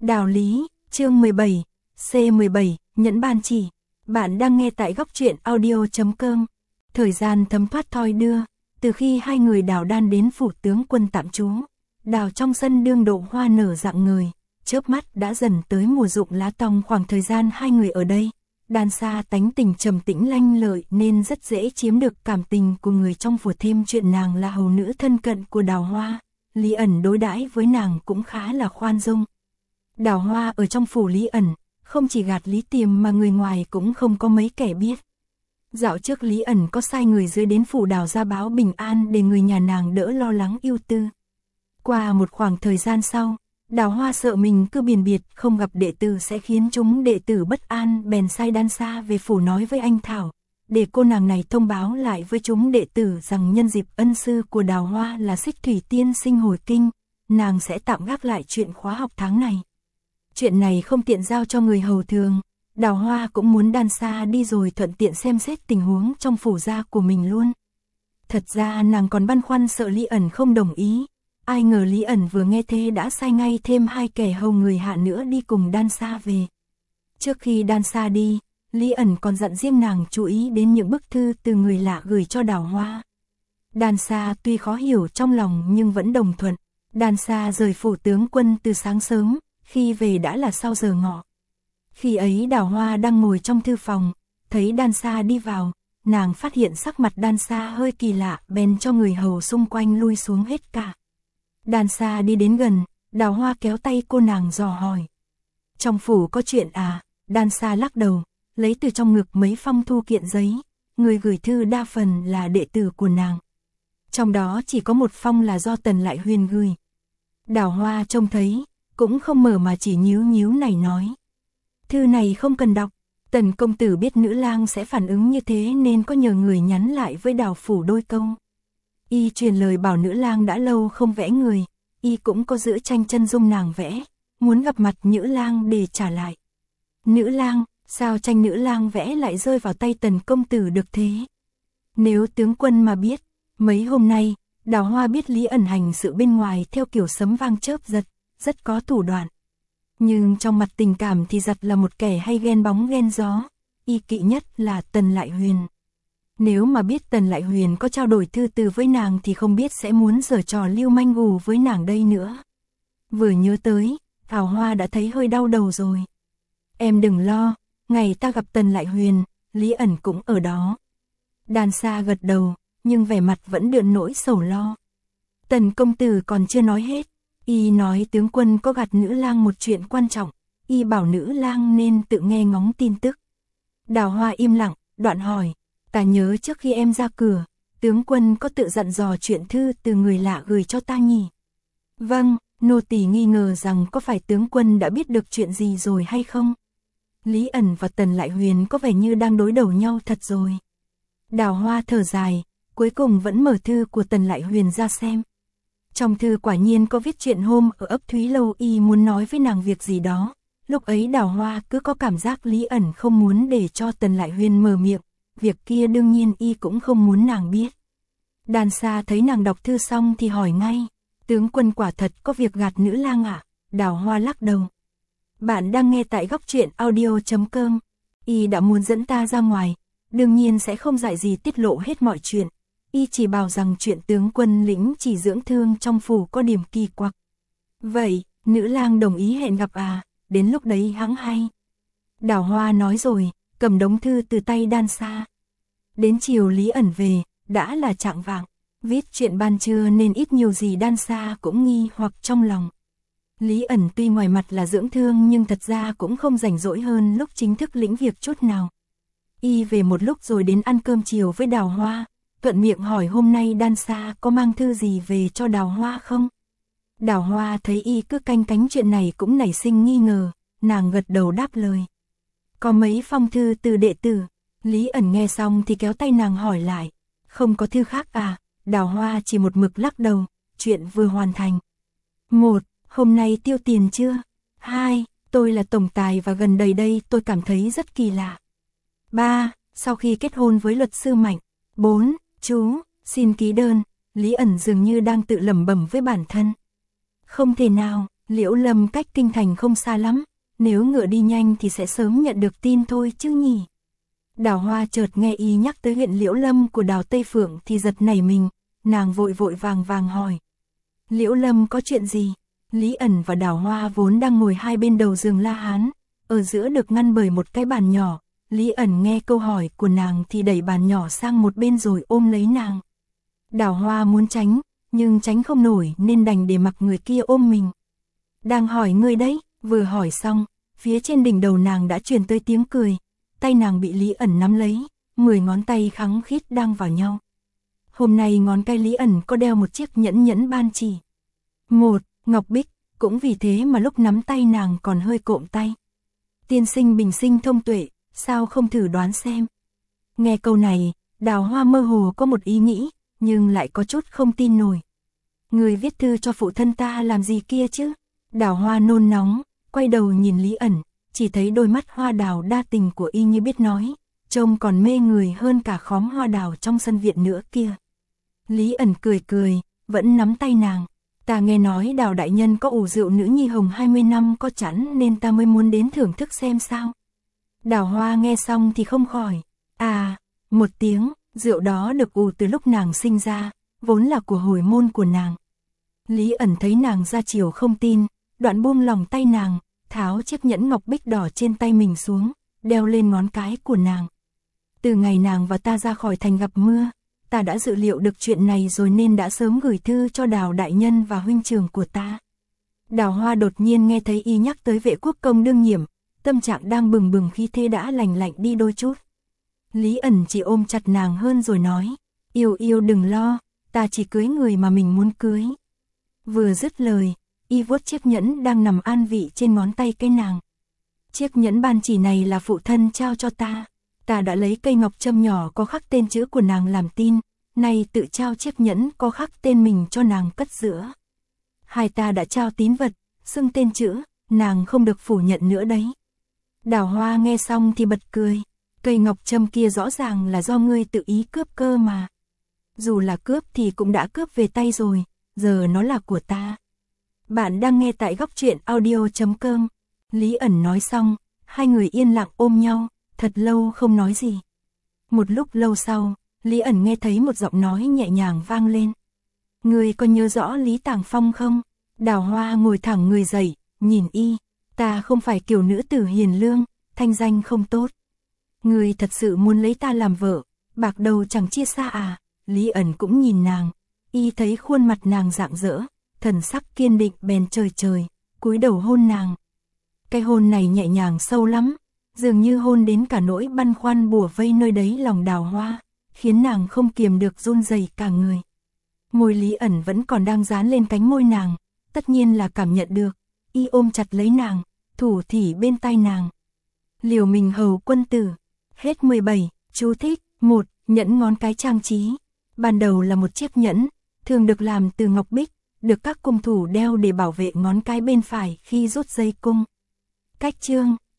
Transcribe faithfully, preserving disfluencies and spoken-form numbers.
Đạo lý, chương mười bảy, C mười bảy, nhẫn ban chỉ. Bạn đang nghe tại góc truyện audio chấm com. Thời gian thấm thoát thoi đưa, từ khi hai người Đào Đan đến phủ tướng quân tạm trú, đào trong sân đương độ hoa nở rạng ngời, chớp mắt đã dần tới mùa rụng lá tong. Khoảng thời gian hai người ở đây, Đan Sa tánh tình trầm tĩnh lanh lợi nên rất dễ chiếm được cảm tình của người trong phủ, thêm chuyện nàng là hầu nữ thân cận của Đào Hoa, Lý ẩn đối đãi với nàng cũng khá là khoan dung. Đào Hoa ở trong phủ Lý ẩn, không chỉ gạt Lý Tiềm mà người ngoài cũng không có mấy kẻ biết. Dạo trước Lý ẩn có sai người dưới đến phủ Đào ra báo bình an để người nhà nàng đỡ lo lắng ưu tư. Qua một khoảng thời gian sau, Đào Hoa sợ mình cứ biền biệt không gặp đệ tử sẽ khiến chúng đệ tử bất an, bèn sai Đan Sa về phủ nói với anh Thảo, để cô nàng này thông báo lại với chúng đệ tử rằng nhân dịp ân sư của Đào Hoa là Xích Thủy Tiên sinh hồi kinh, nàng sẽ tạm gác lại chuyện khóa học tháng này. Chuyện này không tiện giao cho người hầu thường, Đào Hoa cũng muốn Đan Sa đi rồi thuận tiện xem xét tình huống trong phủ gia của mình luôn. Thật ra nàng còn băn khoăn sợ Lý ẩn không đồng ý, ai ngờ Lý ẩn vừa nghe thế đã sai ngay thêm hai kẻ hầu người hạ nữa đi cùng Đan Sa về. Trước khi Đan Sa đi, Lý ẩn còn dặn riêng nàng chú ý đến những bức thư từ người lạ gửi cho Đào Hoa. Đan Sa tuy khó hiểu trong lòng nhưng vẫn đồng thuận. Đan Sa rời phủ tướng quân từ sáng sớm, khi về đã là sau giờ ngọ. Khi ấy Đào Hoa đang ngồi trong thư phòng, thấy Đan Sa đi vào, nàng phát hiện sắc mặt Đan Sa hơi kỳ lạ, bèn cho người hầu xung quanh lui xuống hết cả. Đan Sa đi đến gần, Đào Hoa kéo tay cô nàng dò hỏi. Trong phủ có chuyện à? Đan Sa lắc đầu, lấy từ trong ngực mấy phong thư kiện giấy, người gửi thư đa phần là đệ tử của nàng. Trong đó chỉ có một phong là do Tần Lại Huyền gửi. Đào Hoa trông thấy, cũng không mở mà chỉ nhíu nhíu này nói. Thư này không cần đọc, Tần công tử biết nữ lang sẽ phản ứng như thế nên có nhờ người nhắn lại với Đào phủ đôi câu. Y truyền lời bảo nữ lang đã lâu không vẽ người, y cũng có giữ tranh chân dung nàng vẽ, muốn gặp mặt nữ lang để trả lại. Nữ lang, sao tranh nữ lang vẽ lại rơi vào tay Tần công tử được thế? Nếu tướng quân mà biết, mấy hôm nay, Đào Hoa biết Lý ẩn hành sự bên ngoài theo kiểu sấm vang chớp giật, rất có thủ đoạn. Nhưng trong mặt tình cảm thì giật là một kẻ hay ghen bóng ghen gió, y kỵ nhất là Tần Lại Huyền. Nếu mà biết Tần Lại Huyền có trao đổi thư từ với nàng thì không biết sẽ muốn giở trò lưu manh gù với nàng đây nữa. Vừa nhớ tới, Đào Hoa đã thấy hơi đau đầu rồi. Em đừng lo, ngày ta gặp Tần Lại Huyền, Lý ẩn cũng ở đó. Đan Sa gật đầu, nhưng vẻ mặt vẫn đượn nỗi sầu lo. Tần công tử còn chưa nói hết, y nói tướng quân có gạt nữ lang một chuyện quan trọng, y bảo nữ lang nên tự nghe ngóng tin tức. Đào Hoa im lặng, đoạn hỏi, ta nhớ trước khi em ra cửa, tướng quân có tự dặn dò chuyện thư từ người lạ gửi cho ta nhỉ? Vâng, nô tỳ nghi ngờ rằng có phải tướng quân đã biết được chuyện gì rồi hay không? Lý ẩn và Tần Lại Huyền có vẻ như đang đối đầu nhau thật rồi. Đào Hoa thở dài, cuối cùng vẫn mở thư của Tần Lại Huyền ra xem. Trong thư quả nhiên có viết chuyện hôm ở ấp Thúy Lâu y muốn nói với nàng việc gì đó. Lúc ấy Đào Hoa cứ có cảm giác Lý ẩn không muốn để cho Tần Lại Huyền mở miệng, việc kia đương nhiên y cũng không muốn nàng biết. Đan Sa thấy nàng đọc thư xong thì hỏi ngay, tướng quân quả thật có việc gạt nữ lang ạ? À? Đào Hoa lắc đầu. Bạn đang nghe tại góc truyện audio chấm com. Y đã muốn dẫn ta ra ngoài, đương nhiên sẽ không dại gì tiết lộ hết mọi chuyện. Y chỉ bảo rằng chuyện tướng quân lĩnh chỉ dưỡng thương trong phủ có điểm kỳ quặc. Vậy, nữ lang đồng ý hẹn gặp à? Đến lúc đấy hẵng hay. Đào Hoa nói rồi, cầm đống thư từ tay Đan Sa. Đến chiều Lý ẩn về, đã là chạng vạng. Viết chuyện ban trưa nên ít nhiều gì Đan Sa cũng nghi hoặc trong lòng. Lý ẩn tuy ngoài mặt là dưỡng thương nhưng thật ra cũng không rảnh rỗi hơn lúc chính thức lĩnh việc chút nào. Y về một lúc rồi đến ăn cơm chiều với Đào Hoa, thuận miệng hỏi hôm nay Đan Sa có mang thư gì về cho Đào Hoa không? Đào Hoa thấy y cứ canh cánh chuyện này cũng nảy sinh nghi ngờ, nàng gật đầu đáp lời. Có mấy phong thư từ đệ tử. Lý ẩn nghe xong thì kéo tay nàng hỏi lại, không có thư khác à? Đào Hoa chỉ một mực lắc đầu, chuyện vừa hoàn thành. Một, hôm nay tiêu tiền chưa? Hai, tôi là tổng tài và gần đây đây tôi cảm thấy rất kỳ lạ. Ba, sau khi kết hôn với luật sư Mạnh. Bốn, chú, xin ký đơn. Lý ẩn dường như đang tự lẩm bẩm với bản thân. Không thể nào, Liễu Lâm cách kinh thành không xa lắm, nếu ngựa đi nhanh thì sẽ sớm nhận được tin thôi chứ nhỉ. Đào Hoa chợt nghe y nhắc tới huyện Liễu Lâm của Đào Tây Phượng thì giật nảy mình, nàng vội vội vàng vàng hỏi. Liễu Lâm có chuyện gì? Lý ẩn và Đào Hoa vốn đang ngồi hai bên đầu giường La Hán, ở giữa được ngăn bởi một cái bàn nhỏ. Lý ẩn nghe câu hỏi của nàng thì đẩy bàn nhỏ sang một bên rồi ôm lấy nàng. Đào Hoa muốn tránh, nhưng tránh không nổi nên đành để mặc người kia ôm mình. Đang hỏi ngươi đấy, vừa hỏi xong, phía trên đỉnh đầu nàng đã truyền tới tiếng cười, tay nàng bị Lý ẩn nắm lấy, mười ngón tay khăng khít đang vào nhau. Hôm nay ngón tay Lý ẩn có đeo một chiếc nhẫn nhẫn ban chỉ. Một, ngọc bích, cũng vì thế mà lúc nắm tay nàng còn hơi cộm tay. Tiên sinh bình sinh thông tuệ, sao không thử đoán xem. Nghe câu này, Đào Hoa mơ hồ có một ý nghĩ, nhưng lại có chút không tin nổi. Người viết thư cho phụ thân ta làm gì kia chứ? Đào Hoa nôn nóng, quay đầu nhìn Lý ẩn, chỉ thấy đôi mắt hoa đào đa tình của y như biết nói, trông còn mê người hơn cả khóm hoa đào trong sân viện nữa kia. Lý ẩn cười cười, vẫn nắm tay nàng. Ta nghe nói Đào đại nhân có ủ rượu nữ nhi hồng hai mươi năm có chẵn nên ta mới muốn đến thưởng thức xem sao. Đào Hoa nghe xong thì không khỏi. À, một tiếng, rượu đó được ủ từ lúc nàng sinh ra, vốn là của hồi môn của nàng. Lý ẩn thấy nàng ra chiều không tin, đoạn buông lòng tay nàng, tháo chiếc nhẫn ngọc bích đỏ trên tay mình xuống, đeo lên ngón cái của nàng. Từ ngày nàng và ta ra khỏi thành gặp mưa, ta đã dự liệu được chuyện này rồi nên đã sớm gửi thư cho Đào đại nhân và huynh trưởng của ta. Đào Hoa đột nhiên nghe thấy y nhắc tới vệ quốc công đương nhiệm, tâm trạng đang bừng bừng khí thế đã lành lạnh đi đôi chút. Lý ẩn chỉ ôm chặt nàng hơn rồi nói, yêu yêu đừng lo, ta chỉ cưới người mà mình muốn cưới. Vừa dứt lời, y vuốt chiếc nhẫn đang nằm an vị trên ngón tay cái nàng. Chiếc nhẫn ban chỉ này là phụ thân trao cho ta. Ta đã lấy cây ngọc châm nhỏ có khắc tên chữ của nàng làm tin, nay tự trao chiếc nhẫn có khắc tên mình cho nàng cất giữa. Hai ta đã trao tín vật, xưng tên chữ, nàng không được phủ nhận nữa đấy. Đào Hoa nghe xong thì bật cười, cây ngọc châm kia rõ ràng là do ngươi tự ý cướp cơ mà. Dù là cướp thì cũng đã cướp về tay rồi, giờ nó là của ta. Bạn đang nghe tại góc truyện audio chấm com. Lý ẩn nói xong, hai người yên lặng ôm nhau, thật lâu không nói gì. Một lúc lâu sau, Lý ẩn nghe thấy một giọng nói nhẹ nhàng vang lên. Ngươi có nhớ rõ Lý Tàng Phong không? Đào Hoa ngồi thẳng người dậy, nhìn y. Ta không phải kiểu nữ tử hiền lương, thanh danh không tốt. Ngươi thật sự muốn lấy ta làm vợ, bạc đầu chẳng chia xa à? Lý ẩn cũng nhìn nàng, y thấy khuôn mặt nàng rạng rỡ, thần sắc kiên định bèn trời trời, cúi đầu hôn nàng. Cái hôn này nhẹ nhàng sâu lắm, dường như hôn đến cả nỗi băn khoăn bủa vây nơi đấy lòng Đào Hoa, khiến nàng không kiềm được run rẩy cả người. Môi Lý ẩn vẫn còn đang dán lên cánh môi nàng, tất nhiên là cảm nhận được, y ôm chặt lấy nàng, thủ thỉ bên tai nàng. Liều mình hầu quân tử. Hết mười bảy, chú thích. Một, nhẫn ngón cái trang trí. Ban đầu là một chiếc nhẫn, thường được làm từ ngọc bích, được các cung thủ đeo để bảo vệ ngón cái bên phải khi rút dây cung. Cách chương.